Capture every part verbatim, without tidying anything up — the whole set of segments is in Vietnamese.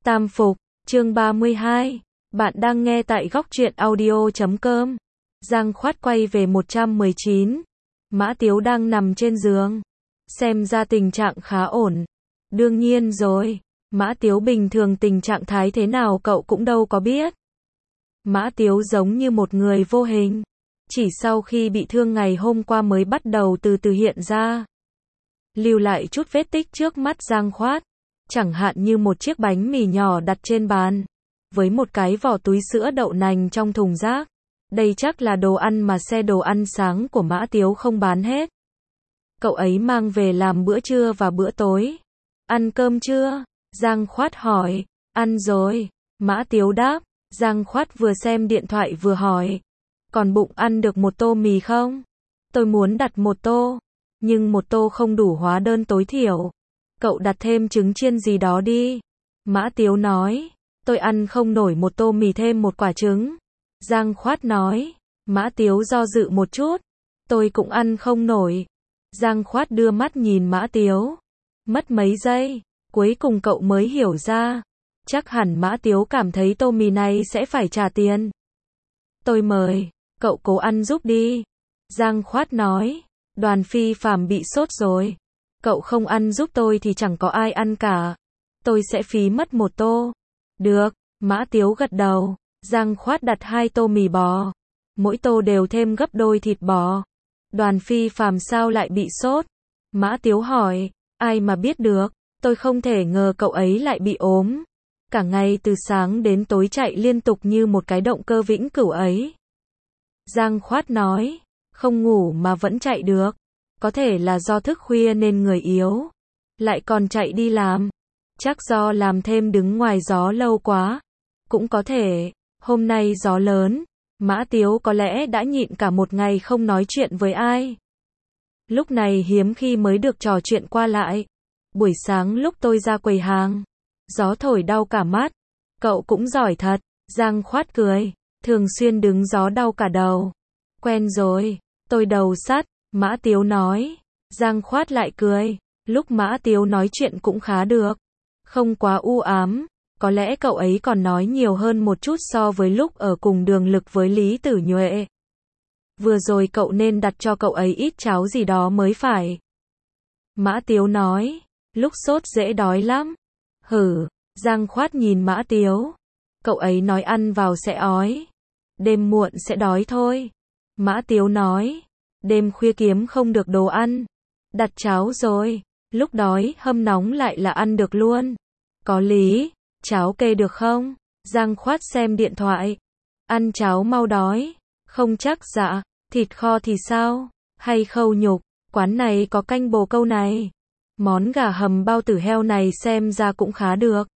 Tam Phục, chương ba mươi hai. Bạn đang nghe tại góc truyện audio chấm com. Giang Khoát quay về một trăm mười chín. Mã Tiếu đang nằm trên giường. Xem ra tình trạng khá ổn. Đương nhiên rồi, Mã Tiếu bình thường tình trạng thái thế nào cậu cũng đâu có biết. Mã Tiếu giống như một người vô hình. Chỉ sau khi bị thương ngày hôm qua mới bắt đầu từ từ hiện ra. Lưu lại chút vết tích trước mắt Giang Khoát. Chẳng hạn như một chiếc bánh mì nhỏ đặt trên bàn. Với một cái vỏ túi sữa đậu nành trong thùng rác. Đây chắc là đồ ăn mà xe đồ ăn sáng của Mã Tiếu không bán hết. Cậu ấy mang về làm bữa trưa và bữa tối. Ăn cơm chưa? Giang Khoát hỏi. Ăn rồi. Mã Tiếu đáp. Giang Khoát vừa xem điện thoại vừa hỏi. Còn bụng ăn được một tô mì không? Tôi muốn đặt một tô. Nhưng một tô không đủ hóa đơn tối thiểu. Cậu đặt thêm trứng chiên gì đó đi. Mã Tiếu nói. Tôi ăn không nổi một tô mì thêm một quả trứng. Giang Khoát nói. Mã Tiếu do dự một chút. Tôi cũng ăn không nổi. Giang Khoát đưa mắt nhìn Mã Tiếu. Mất mấy giây. Cuối cùng cậu mới hiểu ra. Chắc hẳn Mã Tiếu cảm thấy tô mì này sẽ phải trả tiền. Tôi mời. Cậu cố ăn giúp đi. Giang Khoát nói. Đoàn Phi Phạm bị sốt rồi. Cậu không ăn giúp tôi thì chẳng có ai ăn cả. Tôi sẽ phí mất một tô. Được. Mã Tiếu gật đầu. Giang Khoát đặt hai tô mì bò. Mỗi tô đều thêm gấp đôi thịt bò. Đoàn Phi Phạm sao lại bị sốt? Mã Tiếu hỏi. Ai mà biết được. Tôi không thể ngờ cậu ấy lại bị ốm. Cả ngày từ sáng đến tối chạy liên tục như một cái động cơ vĩnh cửu ấy. Giang Khoát nói. Không ngủ mà vẫn chạy được. Có thể là do thức khuya nên người yếu. Lại còn chạy đi làm. Chắc do làm thêm đứng ngoài gió lâu quá. Cũng có thể. Hôm nay gió lớn. Mã Tiếu có lẽ đã nhịn cả một ngày không nói chuyện với ai. Lúc này hiếm khi mới được trò chuyện qua lại. Buổi sáng lúc tôi ra quầy hàng. Gió thổi đau cả mắt. Cậu cũng giỏi thật. Giang Khoát cười. Thường xuyên đứng gió đau cả đầu. Quen rồi. Tôi đầu sắt. Mã Tiếu nói. Giang Khoát lại cười. Lúc Mã Tiếu nói chuyện cũng khá được. Không quá u ám. Có lẽ cậu ấy còn nói nhiều hơn một chút so với lúc ở cùng đường lực với Lý Tử Nhuệ. Vừa rồi cậu nên đặt cho cậu ấy ít cháo gì đó mới phải. Mã Tiếu nói. Lúc sốt dễ đói lắm. Hử. Giang Khoát nhìn Mã Tiếu. Cậu ấy nói ăn vào sẽ ói. Đêm muộn sẽ đói thôi. Mã Tiếu nói. Đêm khuya kiếm không được đồ ăn. Đặt cháo rồi. Lúc đói hâm nóng lại là ăn được luôn. Có lý. Cháo kê được không? Giang Khoát xem điện thoại. Ăn cháo mau đói. Không chắc dạ. Thịt kho thì sao? Hay khâu nhục? Quán này có canh bồ câu này. Món gà hầm bao tử heo này xem ra cũng khá được.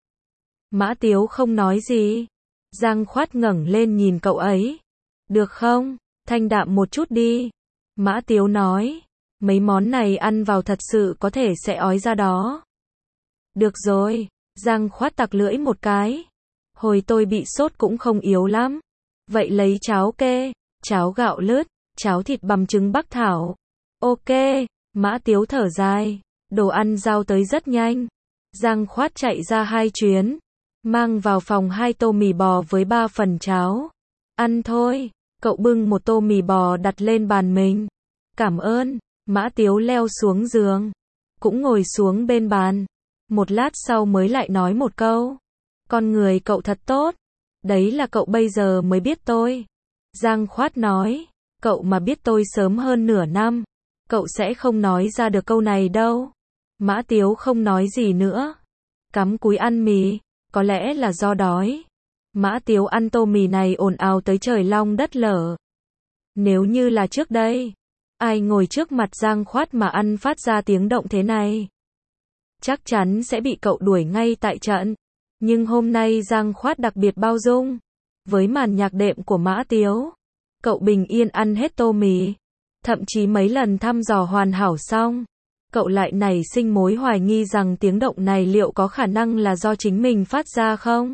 Mã Tiếu không nói gì. Giang Khoát ngẩng lên nhìn cậu ấy. Được không? Thanh đạm một chút đi. Mã Tiếu nói. Mấy món này ăn vào thật sự có thể sẽ ói ra đó. Được rồi. Giang Khoát tặc lưỡi một cái. Hồi tôi bị sốt cũng không yếu lắm. Vậy lấy cháo kê, cháo gạo lứt, cháo thịt bằm trứng bắc thảo. Ok. Mã Tiếu thở dài. Đồ ăn giao tới rất nhanh. Giang Khoát chạy ra hai chuyến. Mang vào phòng hai tô mì bò với ba phần cháo. Ăn thôi. Cậu bưng một tô mì bò đặt lên bàn mình. Cảm ơn. Mã Tiếu leo xuống giường. Cũng ngồi xuống bên bàn. Một lát sau mới lại nói một câu. Con người cậu thật tốt. Đấy là cậu bây giờ mới biết tôi. Giang Khoát nói. Cậu mà biết tôi sớm hơn nửa năm. Cậu sẽ không nói ra được câu này đâu. Mã Tiếu không nói gì nữa. Cắm cúi ăn mì. Có lẽ là do đói. Mã Tiếu ăn tô mì này ồn ào tới trời long đất lở. Nếu như là trước đây. Ai ngồi trước mặt Giang Khoát mà ăn phát ra tiếng động thế này. Chắc chắn sẽ bị cậu đuổi ngay tại trận. Nhưng hôm nay Giang Khoát đặc biệt bao dung. Với màn nhạc đệm của Mã Tiếu. Cậu bình yên ăn hết tô mì. Thậm chí mấy lần thăm dò hoàn hảo xong. Cậu lại nảy sinh mối hoài nghi rằng tiếng động này liệu có khả năng là do chính mình phát ra không?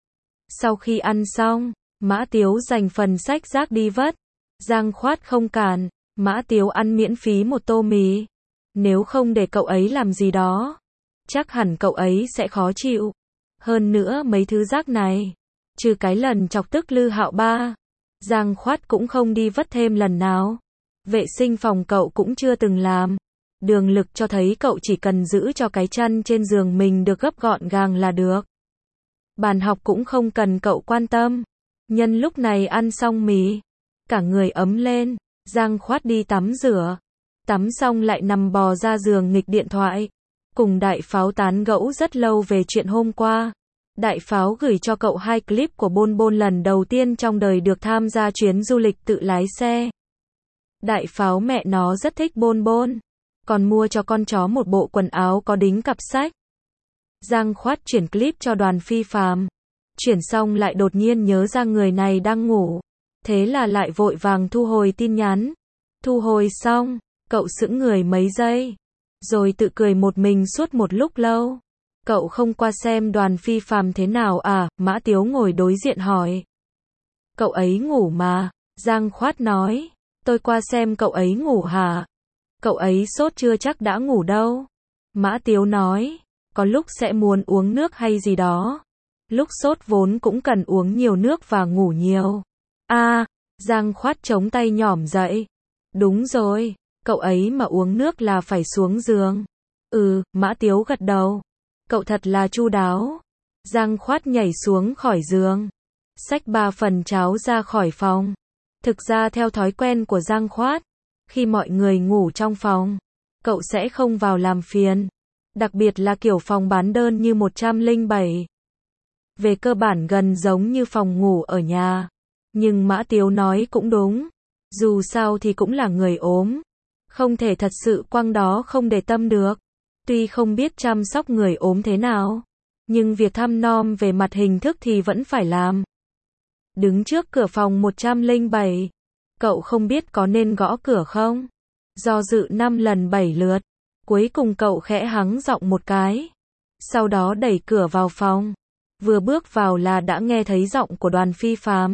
Sau khi ăn xong, Mã Tiếu dành phần sách rác đi vất. Giang Khoát không cản. Mã Tiếu ăn miễn phí một tô mì. Nếu không để cậu ấy làm gì đó, chắc hẳn cậu ấy sẽ khó chịu. Hơn nữa mấy thứ rác này, trừ cái lần chọc tức Lư Hạo Ba, Giang Khoát cũng không đi vất thêm lần nào. Vệ sinh phòng cậu cũng chưa từng làm. Đường Lực cho thấy cậu chỉ cần giữ cho cái chăn trên giường mình được gấp gọn gàng là được. Bàn học cũng không cần cậu quan tâm. Nhân lúc này ăn xong mì, cả người ấm lên, Giang Khoát đi tắm rửa. Tắm xong lại nằm bò ra giường nghịch điện thoại. Cùng Đại Pháo tán gẫu rất lâu về chuyện hôm qua. Đại Pháo gửi cho cậu hai clip của Bôn Bôn lần đầu tiên trong đời được tham gia chuyến du lịch tự lái xe. Đại Pháo mẹ nó rất thích Bôn Bôn, còn mua cho con chó một bộ quần áo có đính cặp sách. Giang Khoát chuyển clip cho Đoàn Phi Phàm. Chuyển xong lại đột nhiên nhớ ra người này đang ngủ. Thế là lại vội vàng thu hồi tin nhắn. Thu hồi xong, cậu sững người mấy giây, rồi tự cười một mình suốt một lúc lâu. Cậu không qua xem Đoàn Phi Phàm thế nào à? Mã Tiếu ngồi đối diện hỏi. Cậu ấy ngủ mà, Giang Khoát nói. Tôi qua xem cậu ấy ngủ hả? Cậu ấy sốt chưa chắc đã ngủ đâu. Mã Tiếu nói. Có lúc sẽ muốn uống nước hay gì đó. Lúc sốt vốn cũng cần uống nhiều nước và ngủ nhiều. À, Giang Khoát chống tay nhỏm dậy. Đúng rồi, cậu ấy mà uống nước là phải xuống giường. Ừ, Mã Tiếu gật đầu. Cậu thật là chu đáo. Giang Khoát nhảy xuống khỏi giường, xách ba phần cháo ra khỏi phòng. Thực ra theo thói quen của Giang Khoát, khi mọi người ngủ trong phòng, cậu sẽ không vào làm phiền. Đặc biệt là kiểu phòng bán đơn như một trăm lẻ bảy. Về cơ bản gần giống như phòng ngủ ở nhà. Nhưng Mã Tiếu nói cũng đúng. Dù sao thì cũng là người ốm. Không thể thật sự quăng đó không để tâm được. Tuy không biết chăm sóc người ốm thế nào, nhưng việc thăm nom về mặt hình thức thì vẫn phải làm. Đứng trước cửa phòng một trăm lẻ bảy, cậu không biết có nên gõ cửa không? Do dự năm lần bảy lượt, cuối cùng cậu khẽ hắng giọng một cái. Sau đó đẩy cửa vào phòng. Vừa bước vào là đã nghe thấy giọng của Đoàn Phi Phàm.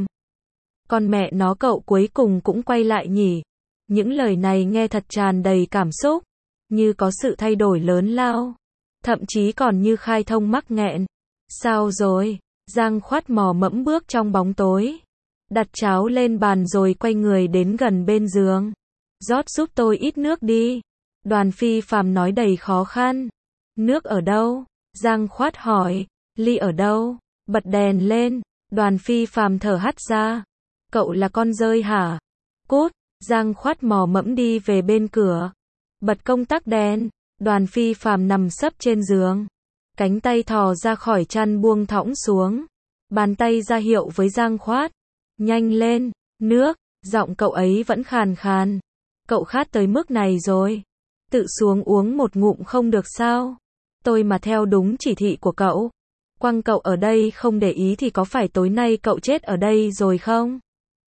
Con mẹ nó, cậu cuối cùng cũng quay lại nhỉ? Những lời này nghe thật tràn đầy cảm xúc, như có sự thay đổi lớn lao, thậm chí còn như khai thông mắc nghẹn. Sao rồi? Giang Khoát mò mẫm bước trong bóng tối, đặt cháo lên bàn rồi quay người đến gần bên giường. Rót giúp tôi ít nước đi. Đoàn Phi Phàm nói đầy khó khăn. Nước ở đâu? Giang Khoát hỏi. Ly ở đâu? Bật đèn lên. Đoàn Phi Phàm thở hắt ra. Cậu là con dơi hả? Cút. Giang Khoát mò mẫm đi về bên cửa, bật công tắc đèn. Đoàn Phi Phàm nằm sấp trên giường, cánh tay thò ra khỏi chăn buông thõng xuống, bàn tay ra hiệu với Giang Khoát. Nhanh lên, nước. Giọng cậu ấy vẫn khàn khàn. Cậu khát tới mức này rồi, tự xuống uống một ngụm không được sao? Tôi mà theo đúng chỉ thị của cậu, quăng cậu ở đây không để ý thì có phải tối nay cậu chết ở đây rồi không?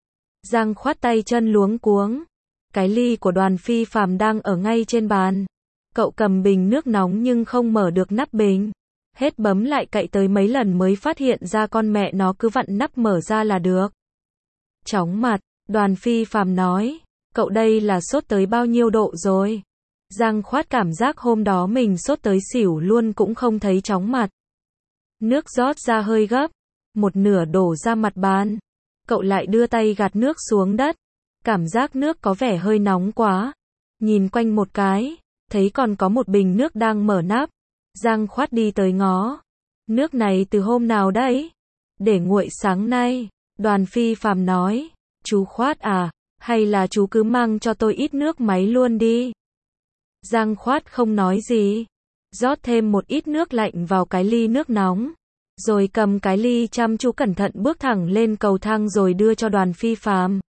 Giang Khoát tay chân luống cuống. Cái ly của Đoàn Phi Phàm đang ở ngay trên bàn. Cậu cầm bình nước nóng nhưng không mở được nắp bình. Hết bấm lại cậy tới mấy lần mới phát hiện ra con mẹ nó cứ vặn nắp mở ra là được. Chóng mặt, Đoàn Phi Phàm nói. Cậu đây là sốt tới bao nhiêu độ rồi? Giang Khoát cảm giác hôm đó mình sốt tới xỉu luôn cũng không thấy chóng mặt. Nước rót ra hơi gấp, một nửa đổ ra mặt bàn. Cậu lại đưa tay gạt nước xuống đất. Cảm giác nước có vẻ hơi nóng quá. Nhìn quanh một cái, thấy còn có một bình nước đang mở nắp. Giang Khoát đi tới ngó. Nước này từ hôm nào đấy? Để nguội sáng nay. Đoàn Phi Phàm nói. Chú Khoát à, hay là chú cứ mang cho tôi ít nước máy luôn đi. Giang Khoát không nói gì. Rót thêm một ít nước lạnh vào cái ly nước nóng. Rồi cầm cái ly chăm chú cẩn thận bước thẳng lên cầu thang rồi đưa cho Đoàn Phi Phàm.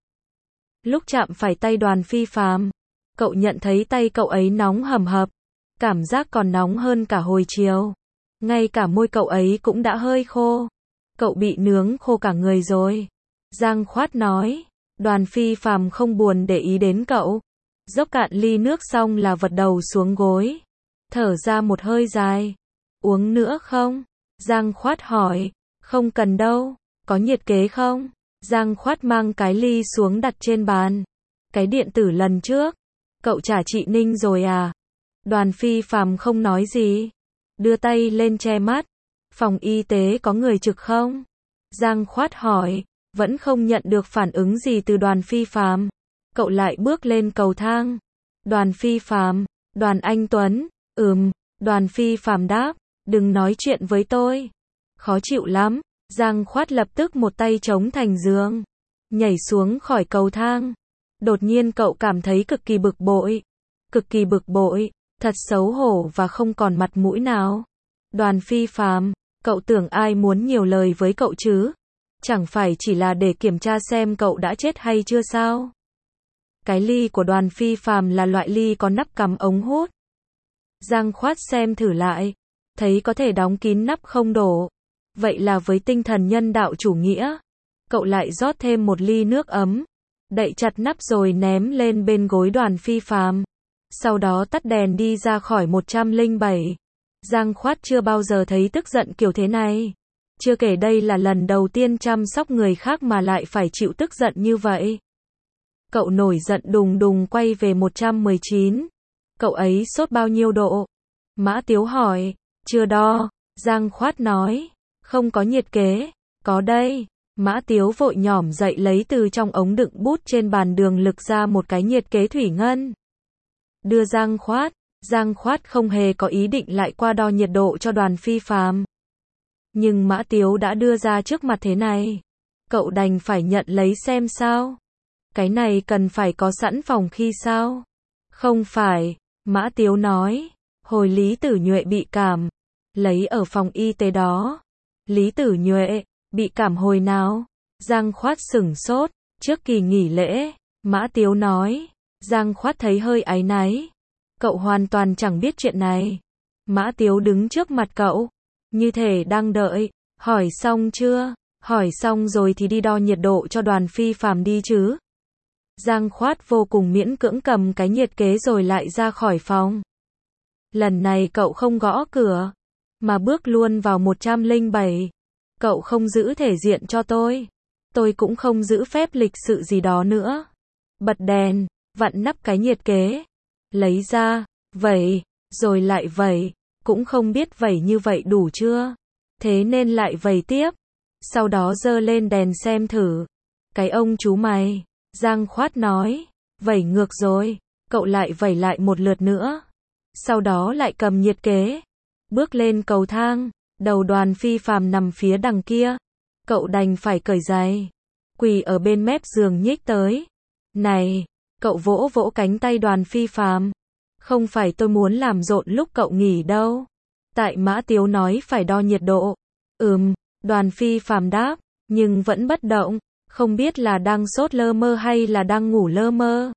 Lúc chạm phải tay Đoàn Phi Phàm, cậu nhận thấy tay cậu ấy nóng hầm hập. Cảm giác còn nóng hơn cả hồi chiều. Ngay cả môi cậu ấy cũng đã hơi khô. Cậu bị nướng khô cả người rồi. Giang Khoát nói. Đoàn Phi Phàm không buồn để ý đến cậu. Dốc cạn ly nước xong là vật đầu xuống gối. Thở ra một hơi dài. Uống nữa không? Giang Khoát hỏi. Không cần đâu. Có nhiệt kế không? Giang Khoát mang cái ly xuống đặt trên bàn. Cái điện tử lần trước, cậu trả chị Ninh rồi à? Đoàn Phi Phàm không nói gì. Đưa tay lên che mắt. Phòng y tế có người trực không? Giang Khoát hỏi, vẫn không nhận được phản ứng gì từ Đoàn Phi Phàm. Cậu lại bước lên cầu thang. Đoàn Phi Phàm, Đoàn Anh Tuấn, ừm, Đoàn Phi Phàm đáp, đừng nói chuyện với tôi. Khó chịu lắm. Giang Khoát lập tức một tay chống thành giường, nhảy xuống khỏi cầu thang. Đột nhiên cậu cảm thấy cực kỳ bực bội. Cực kỳ bực bội, thật xấu hổ và không còn mặt mũi nào. Đoàn Phi Phàm, cậu tưởng ai muốn nhiều lời với cậu chứ? Chẳng phải chỉ là để kiểm tra xem cậu đã chết hay chưa sao? Cái ly của Đoàn Phi Phàm là loại ly có nắp cắm ống hút. Giang Khoát xem thử lại, thấy có thể đóng kín nắp không đổ. Vậy là với tinh thần nhân đạo chủ nghĩa, cậu lại rót thêm một ly nước ấm, đậy chặt nắp rồi ném lên bên gối Đoàn Phi Phàm. Sau đó tắt đèn đi ra khỏi một trăm lẻ bảy. Giang Khoát chưa bao giờ thấy tức giận kiểu thế này. Chưa kể đây là lần đầu tiên chăm sóc người khác mà lại phải chịu tức giận như vậy. Cậu nổi giận đùng đùng quay về một trăm mười chín. Cậu ấy sốt bao nhiêu độ? Mã Tiếu hỏi. Chưa đo. Giang Khoát nói. Không có nhiệt kế. Có đây. Mã Tiếu vội nhỏm dậy lấy từ trong ống đựng bút trên bàn đường lực ra một cái nhiệt kế thủy ngân. Đưa Giang Khoát. Giang Khoát không hề có ý định lại qua đo nhiệt độ cho Đoàn Phi Phàm. Nhưng Mã Tiếu đã đưa ra trước mặt thế này. Cậu đành phải nhận lấy xem sao. Cái này cần phải có sẵn phòng khi sao? Không phải. Mã Tiếu nói. Hồi Lý Tử Nhuệ bị cảm. Lấy ở phòng y tế đó. Lý Tử Nhuệ, bị cảm hồi nào? Giang Khoát sửng sốt. Trước kỳ nghỉ lễ. Mã Tiếu nói. Giang Khoát thấy hơi áy náy. Cậu hoàn toàn chẳng biết chuyện này. Mã Tiếu đứng trước mặt cậu. Như thể đang đợi. Hỏi xong chưa? Hỏi xong rồi thì đi đo nhiệt độ cho Đoàn Phi Phàm đi chứ. Giang Khoát vô cùng miễn cưỡng cầm cái nhiệt kế rồi lại ra khỏi phòng. Lần này cậu không gõ cửa, mà bước luôn vào một trăm lẻ bảy. Cậu không giữ thể diện cho tôi. Tôi cũng không giữ phép lịch sự gì đó nữa. Bật đèn, vặn nắp cái nhiệt kế. Lấy ra, vẩy, rồi lại vẩy. Cũng không biết vẩy như vậy đủ chưa. Thế nên lại vẩy tiếp. Sau đó giơ lên đèn xem thử. Cái ông chú mày. Giang Khoát nói. Vẩy ngược rồi. Cậu lại vẩy lại một lượt nữa. Sau đó lại cầm nhiệt kế. Bước lên cầu thang. Đầu Đoàn Phi Phàm nằm phía đằng kia. Cậu đành phải cởi giày. Quỳ ở bên mép giường nhích tới. Này. Cậu vỗ vỗ cánh tay Đoàn Phi Phàm. Không phải tôi muốn làm rộn lúc cậu nghỉ đâu. Tại Mã Tiếu nói phải đo nhiệt độ. Ừm. Đoàn Phi Phàm đáp. Nhưng vẫn bất động. Không biết là đang sốt lơ mơ hay là đang ngủ lơ mơ.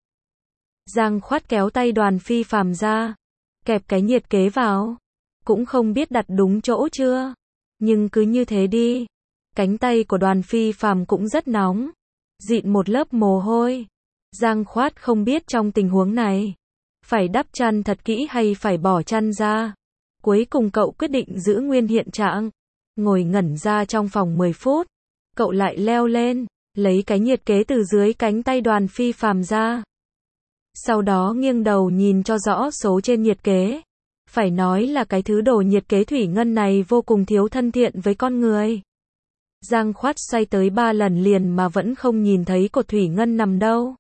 Giang Khoát kéo tay Đoàn Phi Phàm ra. Kẹp cái nhiệt kế vào. Cũng không biết đặt đúng chỗ chưa. Nhưng cứ như thế đi. Cánh tay của Đoàn Phi Phàm cũng rất nóng. Dịn một lớp mồ hôi. Giang Khoát không biết trong tình huống này. Phải đắp chăn thật kỹ hay phải bỏ chăn ra. Cuối cùng cậu quyết định giữ nguyên hiện trạng. Ngồi ngẩn ra trong phòng mười phút. Cậu lại leo lên. Lấy cái nhiệt kế từ dưới cánh tay Đoàn Phi Phàm ra. Sau đó nghiêng đầu nhìn cho rõ số trên nhiệt kế. Phải nói là cái thứ đồ nhiệt kế thủy ngân này vô cùng thiếu thân thiện với con người. Giang Khoát xoay tới ba lần liền mà vẫn không nhìn thấy cột thủy ngân nằm đâu.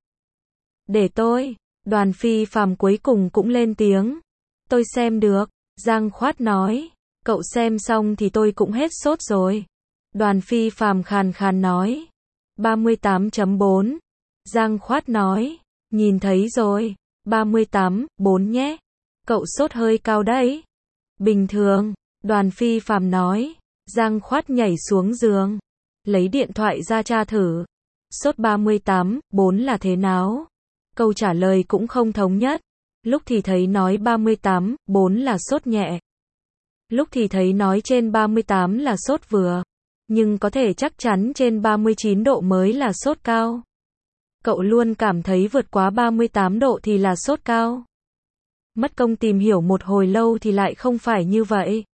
Để tôi. Đoàn Phi Phàm cuối cùng cũng lên tiếng. Tôi xem được. Giang Khoát nói. Cậu xem xong thì tôi cũng hết sốt rồi. Đoàn Phi Phàm khàn khàn nói. ba mươi tám chấm bốn. Giang Khoát nói. Nhìn thấy rồi. ba mươi tám chấm bốn nhé. Cậu sốt hơi cao đấy. Bình thường. Đoàn Phi Phàm nói. Giang Khoát nhảy xuống giường. Lấy điện thoại ra tra thử. Sốt ba mươi tám chấm bốn là thế nào? Câu trả lời cũng không thống nhất. Lúc thì thấy nói ba mươi tám chấm bốn là sốt nhẹ. Lúc thì thấy nói trên ba mươi tám là sốt vừa. Nhưng có thể chắc chắn trên ba mươi chín độ mới là sốt cao. Cậu luôn cảm thấy vượt quá ba mươi tám độ thì là sốt cao. Mất công tìm hiểu một hồi lâu thì lại không phải như vậy.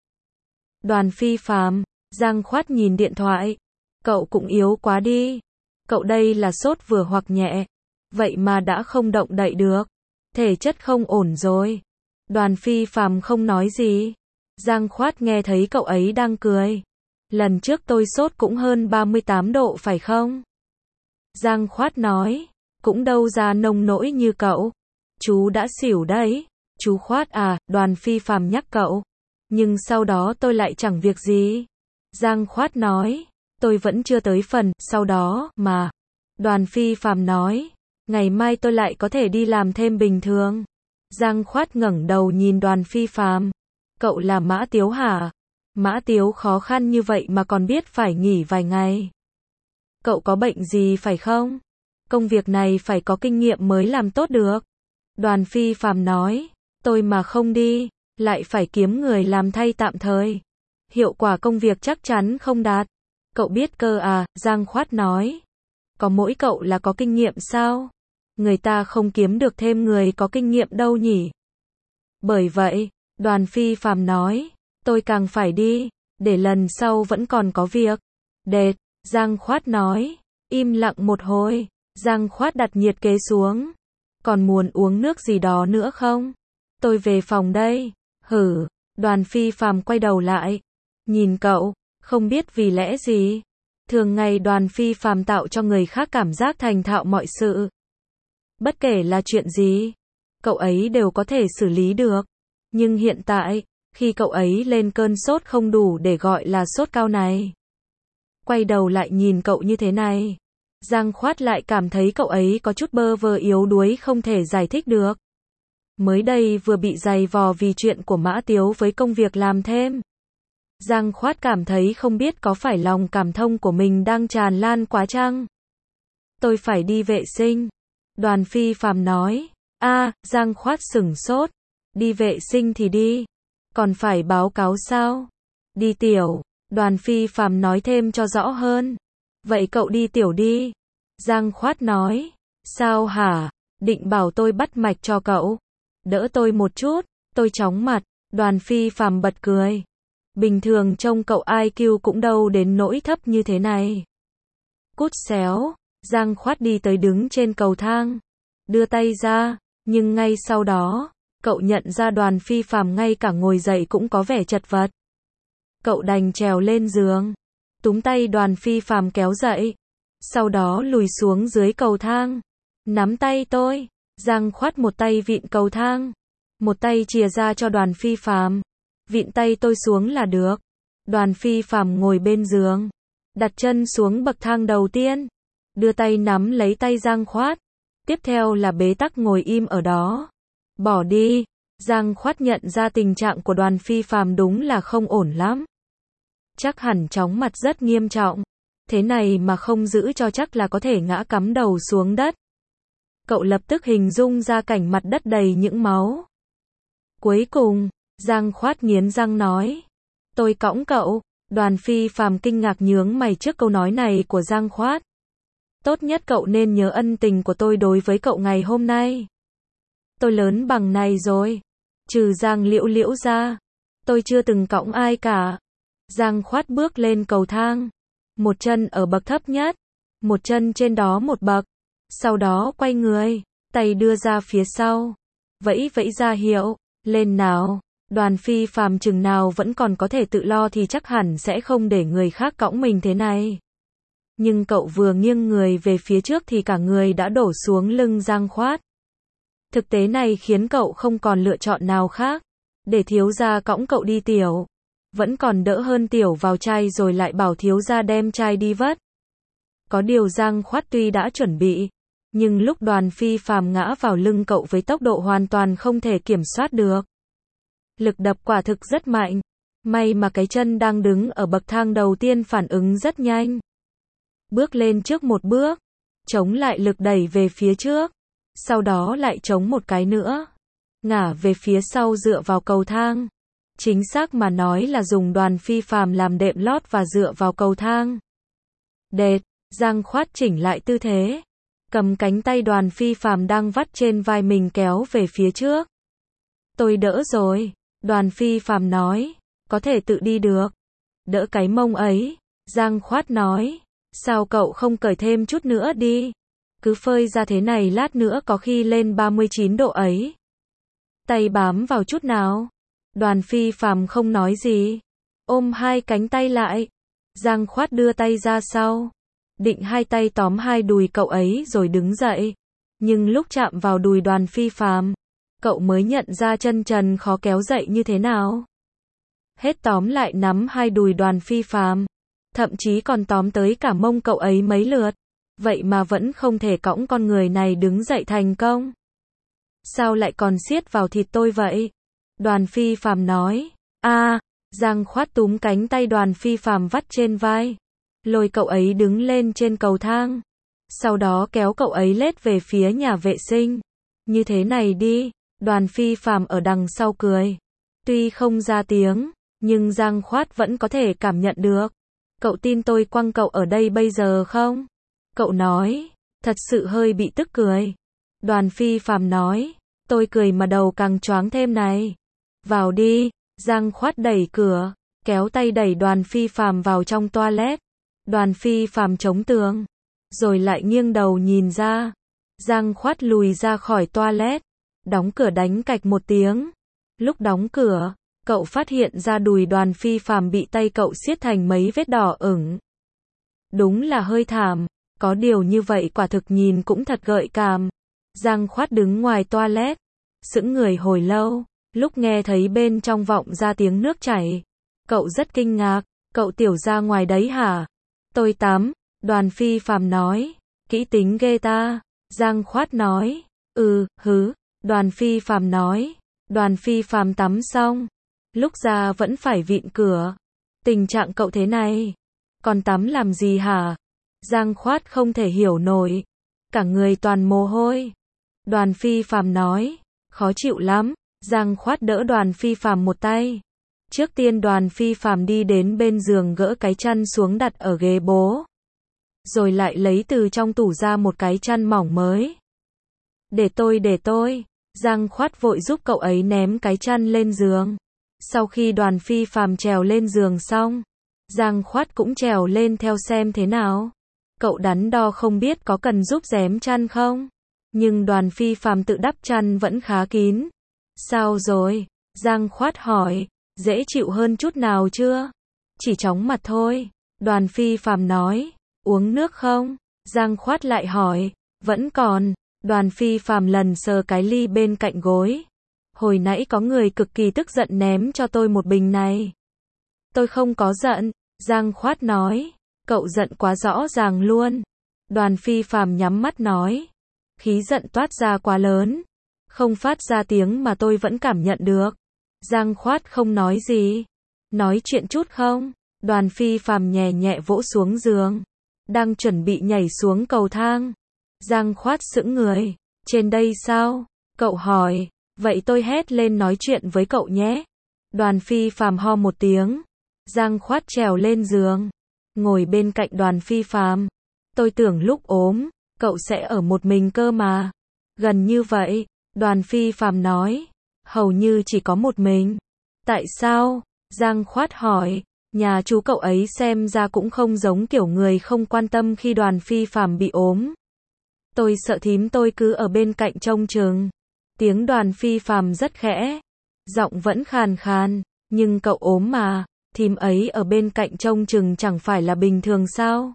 Đoàn Phi Phàm. Giang Khoát nhìn điện thoại. Cậu cũng yếu quá đi. Cậu đây là sốt vừa hoặc nhẹ. Vậy mà đã không động đậy được. Thể chất không ổn rồi. Đoàn Phi Phàm không nói gì. Giang Khoát nghe thấy cậu ấy đang cười. Lần trước tôi sốt cũng hơn ba mươi tám độ phải không? Giang Khoát nói, cũng đâu ra nông nỗi như cậu. Chú đã xỉu đấy. Chú Khoát à, Đoàn Phi Phàm nhắc cậu. Nhưng sau đó tôi lại chẳng việc gì. Giang Khoát nói, tôi vẫn chưa tới phần, sau đó, mà. Đoàn Phi Phàm nói, ngày mai tôi lại có thể đi làm thêm bình thường. Giang Khoát ngẩng đầu nhìn Đoàn Phi Phàm. Cậu là Mã Tiếu hả? Mã Tiếu khó khăn như vậy mà còn biết phải nghỉ vài ngày. Cậu có bệnh gì phải không? Công việc này phải có kinh nghiệm mới làm tốt được. Đoàn Phi Phàm nói, tôi mà không đi, lại phải kiếm người làm thay tạm thời. Hiệu quả công việc chắc chắn không đạt. Cậu biết cơ à, Giang Khoát nói. Có mỗi cậu là có kinh nghiệm sao? Người ta không kiếm được thêm người có kinh nghiệm đâu nhỉ? Bởi vậy, Đoàn Phi Phàm nói, tôi càng phải đi, để lần sau vẫn còn có việc. Đệt, Giang Khoát nói, im lặng một hồi, Giang Khoát đặt nhiệt kế xuống. Còn muốn uống nước gì đó nữa không? Tôi về phòng đây. Hử, Đoàn Phi Phàm quay đầu lại, nhìn cậu, không biết vì lẽ gì. Thường ngày Đoàn Phi Phàm tạo cho người khác cảm giác thành thạo mọi sự. Bất kể là chuyện gì, cậu ấy đều có thể xử lý được. Nhưng hiện tại, khi cậu ấy lên cơn sốt không đủ để gọi là sốt cao này. Quay đầu lại nhìn cậu như thế này. Giang Khoát lại cảm thấy cậu ấy có chút bơ vơ yếu đuối không thể giải thích được. Mới đây vừa bị giày vò vì chuyện của Mã Tiếu với công việc làm thêm. Giang Khoát cảm thấy không biết có phải lòng cảm thông của mình đang tràn lan quá chăng? Tôi phải đi vệ sinh. Đoàn Phi Phàm nói. A, Giang Khoát sửng sốt. Đi vệ sinh thì đi. Còn phải báo cáo sao? Đi tiểu. Đoàn Phi Phàm nói thêm cho rõ hơn. Vậy cậu đi tiểu đi. Giang Khoát nói. Sao hả? Định bảo tôi bắt mạch cho cậu. Đỡ tôi một chút. Tôi chóng mặt. Đoàn Phi Phàm bật cười. Bình thường trông cậu i kiu cũng đâu đến nỗi thấp như thế này. Cút xéo. Giang Khoát đi tới đứng trên cầu thang. Đưa tay ra. Nhưng ngay sau đó, cậu nhận ra Đoàn Phi Phàm ngay cả ngồi dậy cũng có vẻ chật vật. Cậu đành trèo lên giường. Túm tay Đoàn Phi Phàm kéo dậy. Sau đó lùi xuống dưới cầu thang. Nắm tay tôi. Giang Khoát một tay vịn cầu thang. Một tay chìa ra cho Đoàn Phi Phàm. Vịn tay tôi xuống là được. Đoàn Phi Phàm ngồi bên giường. Đặt chân xuống bậc thang đầu tiên. Đưa tay nắm lấy tay Giang Khoát. Tiếp theo là bế tắc ngồi im ở đó. Bỏ đi. Giang Khoát nhận ra tình trạng của Đoàn Phi Phàm đúng là không ổn lắm. Chắc hẳn chóng mặt rất nghiêm trọng. Thế này mà không giữ cho chắc là có thể ngã cắm đầu xuống đất. Cậu lập tức hình dung ra cảnh mặt đất đầy những máu. Cuối cùng, Giang Khoát nghiến răng nói. Tôi cõng cậu. Đoàn Phi Phàm kinh ngạc nhướng mày trước câu nói này của Giang Khoát. Tốt nhất cậu nên nhớ ân tình của tôi đối với cậu ngày hôm nay. Tôi lớn bằng này rồi. Trừ Giang Liễu Liễu ra. Tôi chưa từng cõng ai cả. Giang Khoát bước lên cầu thang. Một chân ở bậc thấp nhất. Một chân trên đó một bậc. Sau đó quay người. Tay đưa ra phía sau. Vẫy vẫy ra hiệu. Lên nào. Đoàn Phi Phàm chừng nào vẫn còn có thể tự lo thì chắc hẳn sẽ không để người khác cõng mình thế này. Nhưng cậu vừa nghiêng người về phía trước thì cả người đã đổ xuống lưng Giang Khoát. Thực tế này khiến cậu không còn lựa chọn nào khác. Để thiếu gia cõng cậu đi tiểu. Vẫn còn đỡ hơn tiểu vào chai rồi lại bảo thiếu gia đem chai đi vất. Có điều Giang Khoát tuy đã chuẩn bị. Nhưng lúc Đoàn Phi Phàm ngã vào lưng cậu với tốc độ hoàn toàn không thể kiểm soát được. Lực đập quả thực rất mạnh. May mà cái chân đang đứng ở bậc thang đầu tiên phản ứng rất nhanh. Bước lên trước một bước. Chống lại lực đẩy về phía trước. Sau đó lại chống một cái nữa. Ngả về phía sau dựa vào cầu thang. Chính xác mà nói là dùng Đoàn Phi Phàm làm đệm lót và dựa vào cầu thang. Đệt, Giang Khoát chỉnh lại tư thế. Cầm cánh tay Đoàn Phi Phàm đang vắt trên vai mình kéo về phía trước. Tôi đỡ rồi. Đoàn Phi Phàm nói. Có thể tự đi được. Đỡ cái mông ấy. Giang Khoát nói. Sao cậu không cởi thêm chút nữa đi? Cứ phơi ra thế này lát nữa có khi lên ba mươi chín độ ấy. Tay bám vào chút nào. Đoàn Phi Phàm không nói gì, ôm hai cánh tay lại. Giang Khoát đưa tay ra sau, định hai tay tóm hai đùi cậu ấy rồi đứng dậy. Nhưng lúc chạm vào đùi Đoàn Phi Phàm, cậu mới nhận ra chân trần khó kéo dậy như thế nào. Hết tóm lại nắm hai đùi Đoàn Phi Phàm, thậm chí còn tóm tới cả mông cậu ấy mấy lượt. Vậy mà vẫn không thể cõng con người này đứng dậy thành công. Sao lại còn siết vào thịt tôi vậy? Đoàn Phi Phàm nói. A, à, Giang Khoát túm cánh tay Đoàn Phi Phàm vắt trên vai, lôi cậu ấy đứng lên trên cầu thang. Sau đó kéo cậu ấy lết về phía nhà vệ sinh. Như thế này đi, Đoàn Phi Phàm ở đằng sau cười. Tuy không ra tiếng, nhưng Giang Khoát vẫn có thể cảm nhận được. Cậu tin tôi quăng cậu ở đây bây giờ không? Cậu nói, thật sự hơi bị tức cười. Đoàn Phi Phàm nói, tôi cười mà đầu càng choáng thêm này. Vào đi, Giang Khoát đẩy cửa, kéo tay đẩy Đoàn Phi Phàm vào trong toilet. Đoàn Phi Phàm chống tường, rồi lại nghiêng đầu nhìn ra. Giang Khoát lùi ra khỏi toilet, đóng cửa đánh cạch một tiếng. Lúc đóng cửa, cậu phát hiện ra đùi Đoàn Phi Phàm bị tay cậu siết thành mấy vết đỏ ửng. Đúng là hơi thảm, có điều như vậy quả thực nhìn cũng thật gợi cảm. Giang Khoát đứng ngoài toilet, sững người hồi lâu, lúc nghe thấy bên trong vọng ra tiếng nước chảy. Cậu rất kinh ngạc, cậu tiểu ra ngoài đấy hả? Tôi tắm, Đoàn Phi Phàm nói, kỹ tính ghê ta. Giang Khoát nói, ừ, hứ, Đoàn Phi Phàm nói. Đoàn Phi Phàm tắm xong, lúc ra vẫn phải vịn cửa. Tình trạng cậu thế này, còn tắm làm gì hả? Giang Khoát không thể hiểu nổi, cả người toàn mồ hôi. Đoàn Phi Phàm nói, khó chịu lắm. Giang Khoát đỡ Đoàn Phi Phàm một tay. Trước tiên Đoàn Phi Phàm đi đến bên giường gỡ cái chăn xuống đặt ở ghế bố. Rồi lại lấy từ trong tủ ra một cái chăn mỏng mới. Để tôi để tôi. Giang Khoát vội giúp cậu ấy ném cái chăn lên giường. Sau khi Đoàn Phi Phàm trèo lên giường xong, Giang Khoát cũng trèo lên theo xem thế nào. Cậu đắn đo không biết có cần giúp giém chăn không. Nhưng Đoàn Phi Phàm tự đắp chăn vẫn khá kín. Sao rồi? Giang Khoát hỏi. Dễ chịu hơn chút nào chưa? Chỉ chóng mặt thôi. Đoàn Phi Phàm nói. Uống nước không? Giang Khoát lại hỏi. Vẫn còn. Đoàn Phi Phàm lần sờ cái ly bên cạnh gối. Hồi nãy có người cực kỳ tức giận ném cho tôi một bình này. Tôi không có giận. Giang Khoát nói. Cậu giận quá rõ ràng luôn. Đoàn Phi Phàm nhắm mắt nói. Khí giận toát ra quá lớn. Không phát ra tiếng mà tôi vẫn cảm nhận được. Giang Khoát không nói gì. Nói chuyện chút không? Đoàn Phi Phàm nhẹ nhẹ vỗ xuống giường. Đang chuẩn bị nhảy xuống cầu thang. Giang Khoát sững người. Trên đây sao? Cậu hỏi. Vậy tôi hét lên nói chuyện với cậu nhé. Đoàn Phi Phàm ho một tiếng. Giang Khoát trèo lên giường, ngồi bên cạnh Đoàn Phi Phàm. Tôi tưởng lúc ốm, cậu sẽ ở một mình cơ mà. Gần như vậy, Đoàn Phi Phàm nói. Hầu như chỉ có một mình. Tại sao? Giang Khoát hỏi. Nhà chú cậu ấy xem ra cũng không giống kiểu người không quan tâm khi Đoàn Phi Phàm bị ốm. Tôi sợ thím tôi cứ ở bên cạnh trông chừng. Tiếng Đoàn Phi Phàm rất khẽ, giọng vẫn khàn khàn, nhưng cậu ốm mà, thím ấy ở bên cạnh trông chừng chẳng phải là bình thường sao?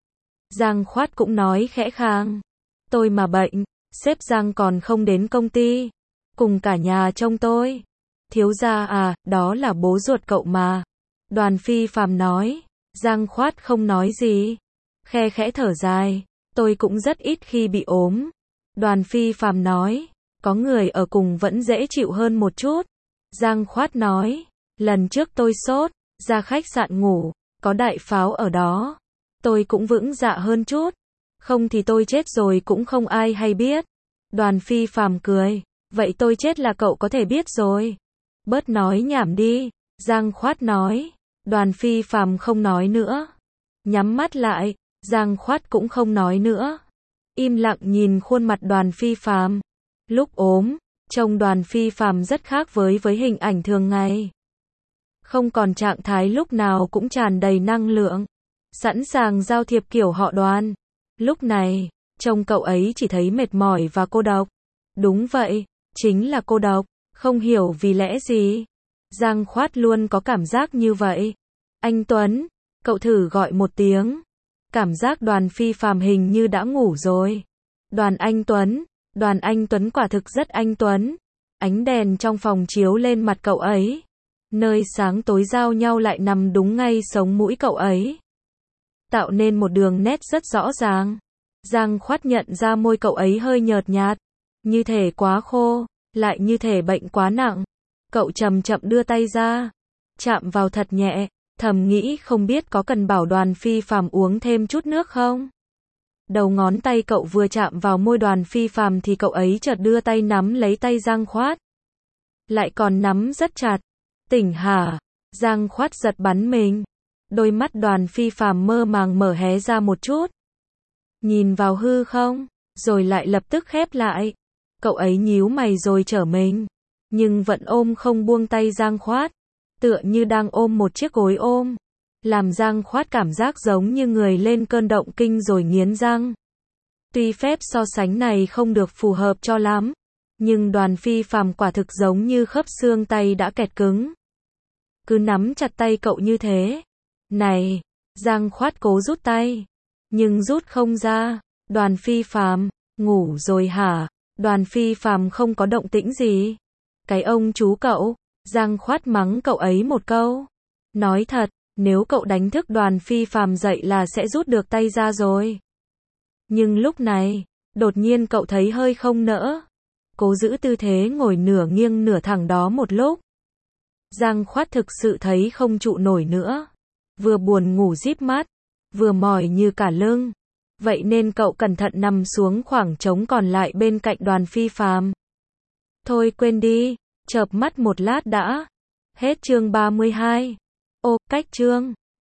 Giang Khoát cũng nói khẽ khàng. Tôi mà bệnh, sếp Giang còn không đến công ty, cùng cả nhà trông tôi. Thiếu gia à, đó là bố ruột cậu mà. Đoàn Phi Phàm nói. Giang Khoát không nói gì, khe khẽ thở dài. Tôi cũng rất ít khi bị ốm. Đoàn Phi Phàm nói. Có người ở cùng vẫn dễ chịu hơn một chút. Giang Khoát nói. Lần trước tôi sốt, ra khách sạn ngủ, có đại pháo ở đó. Tôi cũng vững dạ hơn chút. Không thì tôi chết rồi cũng không ai hay biết. Đoàn Phi Phàm cười. Vậy tôi chết là cậu có thể biết rồi. Bớt nói nhảm đi. Giang Khoát nói. Đoàn Phi Phàm không nói nữa. Nhắm mắt lại. Giang Khoát cũng không nói nữa. Im lặng nhìn khuôn mặt Đoàn Phi Phàm. Lúc ốm, trông Đoàn Phi Phàm rất khác với với hình ảnh thường ngày. Không còn trạng thái lúc nào cũng tràn đầy năng lượng, sẵn sàng giao thiệp kiểu họ Đoàn. Lúc này, trông cậu ấy chỉ thấy mệt mỏi và cô độc. Đúng vậy, chính là cô độc, không hiểu vì lẽ gì. Giang Khoát luôn có cảm giác như vậy. Anh Tuấn, cậu thử gọi một tiếng. Cảm giác Đoàn Phi Phàm hình như đã ngủ rồi. Đoàn Anh Tuấn, Đoàn Anh Tuấn quả thực rất anh tuấn. Ánh đèn trong phòng chiếu lên mặt cậu ấy. Nơi sáng tối giao nhau lại nằm đúng ngay sống mũi cậu ấy. Tạo nên một đường nét rất rõ ràng. Giang Khoát nhận ra môi cậu ấy hơi nhợt nhạt. Như thể quá khô, lại như thể bệnh quá nặng. Cậu chậm chậm đưa tay ra. Chạm vào thật nhẹ. Thầm nghĩ không biết có cần bảo Đoàn Phi Phàm uống thêm chút nước không? Đầu ngón tay cậu vừa chạm vào môi Đoàn Phi Phàm thì cậu ấy chợt đưa tay nắm lấy tay Giang Khoát. Lại còn nắm rất chặt. Tỉnh hả? Giang Khoát giật bắn mình. Đôi mắt Đoàn Phi Phàm mơ màng mở hé ra một chút. Nhìn vào hư không, rồi lại lập tức khép lại. Cậu ấy nhíu mày rồi trở mình. Nhưng vẫn ôm không buông tay Giang Khoát. Tựa như đang ôm một chiếc gối ôm. Làm Giang Khoát cảm giác giống như người lên cơn động kinh rồi nghiến răng. Tuy phép so sánh này không được phù hợp cho lắm. Nhưng Đoàn Phi Phàm quả thực giống như khớp xương tay đã kẹt cứng. Cứ nắm chặt tay cậu như thế. Này, Giang Khoát cố rút tay. Nhưng rút không ra. Đoàn Phi Phàm, ngủ rồi hả? Đoàn Phi Phàm không có động tĩnh gì. Cái ông chú cậu. Giang Khoát mắng cậu ấy một câu. Nói thật, nếu cậu đánh thức Đoàn Phi Phàm dậy là sẽ rút được tay ra rồi. Nhưng lúc này, đột nhiên cậu thấy hơi không nỡ. Cố giữ tư thế ngồi nửa nghiêng nửa thẳng đó một lúc. Giang Khoát thực sự thấy không trụ nổi nữa. Vừa buồn ngủ díp mắt, vừa mỏi như cả lưng. Vậy nên cậu cẩn thận nằm xuống khoảng trống còn lại bên cạnh Đoàn Phi Phàm. Thôi quên đi, chợp mắt một lát đã. Hết chương ba mươi hai. Ô, cách chương.